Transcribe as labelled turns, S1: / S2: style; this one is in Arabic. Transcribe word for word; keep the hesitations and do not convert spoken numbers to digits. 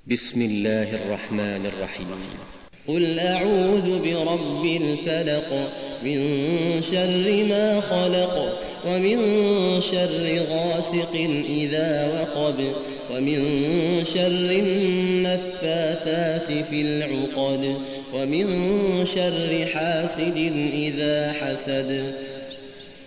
S1: بسم الله الرحمن الرحيم.
S2: قل أعوذ برب الفلق من شر ما خلق ومن شر غاسق إذا وقب ومن شر النفاثات في العقد ومن شر حاسد إذا حسد